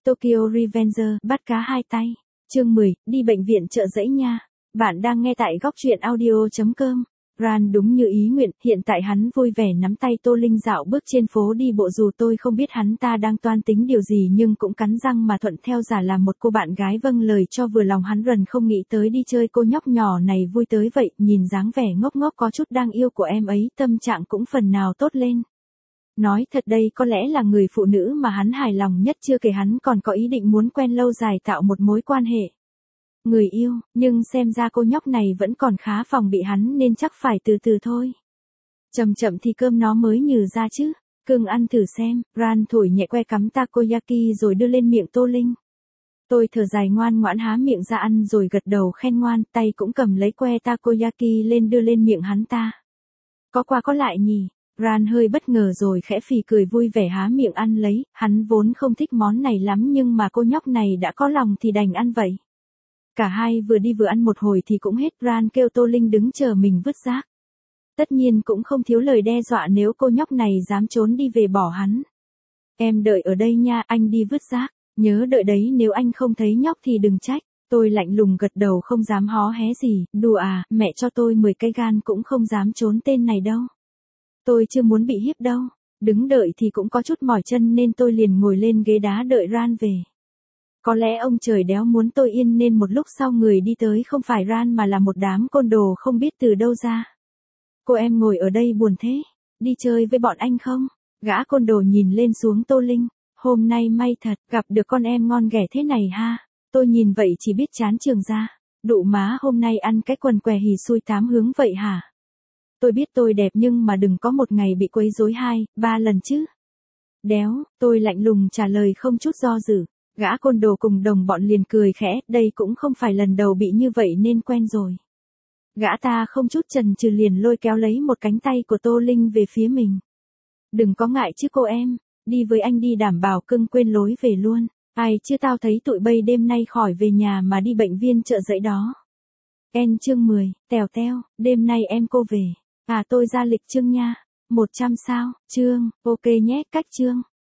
Tokyo Revenger, bắt cá hai tay. Chương 10, đi bệnh viện Chợ Giẫy nha. Bạn đang nghe tại góc truyện audio.com. Ran đúng như ý nguyện, hiện tại hắn vui vẻ nắm tay Tô Linh dạo bước trên phố đi bộ, dù tôi không biết hắn ta đang toan tính điều gì nhưng cũng cắn răng mà thuận theo, giả là một cô bạn gái vâng lời cho vừa lòng. Hắn rần không nghĩ tới đi chơi cô nhóc nhỏ này vui tới vậy, nhìn dáng vẻ ngốc ngốc có chút đáng yêu của em ấy, tâm trạng cũng phần nào tốt lên. Nói thật đây có lẽ là người phụ nữ mà hắn hài lòng nhất, chưa kể hắn còn có ý định muốn quen lâu dài, tạo một mối quan hệ người yêu, nhưng xem ra cô nhóc này vẫn còn khá phòng bị hắn nên chắc phải từ từ thôi. Chậm chậm thì cơm nó mới nhừ ra chứ, cưng ăn thử xem. Ran thổi nhẹ que cắm takoyaki rồi đưa lên miệng Tô Linh. Tôi thở dài ngoan ngoãn há miệng ra ăn rồi gật đầu khen ngoan, tay cũng cầm lấy que takoyaki lên đưa lên miệng hắn ta. Có qua có lại nhỉ. Ran hơi bất ngờ rồi khẽ phì cười vui vẻ há miệng ăn lấy, hắn vốn không thích món này lắm nhưng mà cô nhóc này đã có lòng thì đành ăn vậy. Cả hai vừa đi vừa ăn một hồi thì cũng hết. Ran kêu Tô Linh đứng chờ mình vứt rác. Tất nhiên cũng không thiếu lời đe dọa nếu cô nhóc này dám trốn đi về bỏ hắn. Em đợi ở đây nha, anh đi vứt rác, nhớ đợi đấy, nếu anh không thấy nhóc thì đừng trách. Tôi lạnh lùng gật đầu không dám hó hé gì, đùa à, mẹ cho tôi 10 cây gan cũng không dám trốn tên này đâu. Tôi chưa muốn bị hiếp đâu. Đứng đợi thì cũng có chút mỏi chân nên tôi liền ngồi lên ghế đá đợi Ran về. Có lẽ ông trời đéo muốn tôi yên nên một lúc sau người đi tới không phải Ran mà là một đám côn đồ không biết từ đâu ra. Cô em ngồi ở đây buồn thế, đi chơi với bọn anh không? Gã côn đồ nhìn lên xuống Tô Linh. Hôm nay may thật, gặp được con em ngon ghẻ thế này ha. Tôi nhìn vậy chỉ biết chán trường ra. Đụ má, hôm nay ăn cái quần què hì xui tám hướng vậy hả? Tôi biết tôi đẹp nhưng mà đừng có một ngày bị quấy rối 2-3 lần chứ. Đéo, tôi lạnh lùng trả lời không chút do dự. Gã côn đồ cùng đồng bọn liền cười khẽ, đây cũng không phải lần đầu bị như vậy nên quen rồi. Gã ta không chút chần chừ liền lôi kéo lấy một cánh tay của Tô Linh về phía mình. Đừng có ngại chứ cô em, đi với anh đi, đảm bảo cưng quên lối về luôn. Ai chứ tao thấy tụi bay đêm nay khỏi về nhà mà đi bệnh viện Chợ Giẫy đó. Chương 10, tèo teo, đêm nay em cô về. À tôi ra lịch chương nha. 100 sao, chương, ok nhé, cách chương.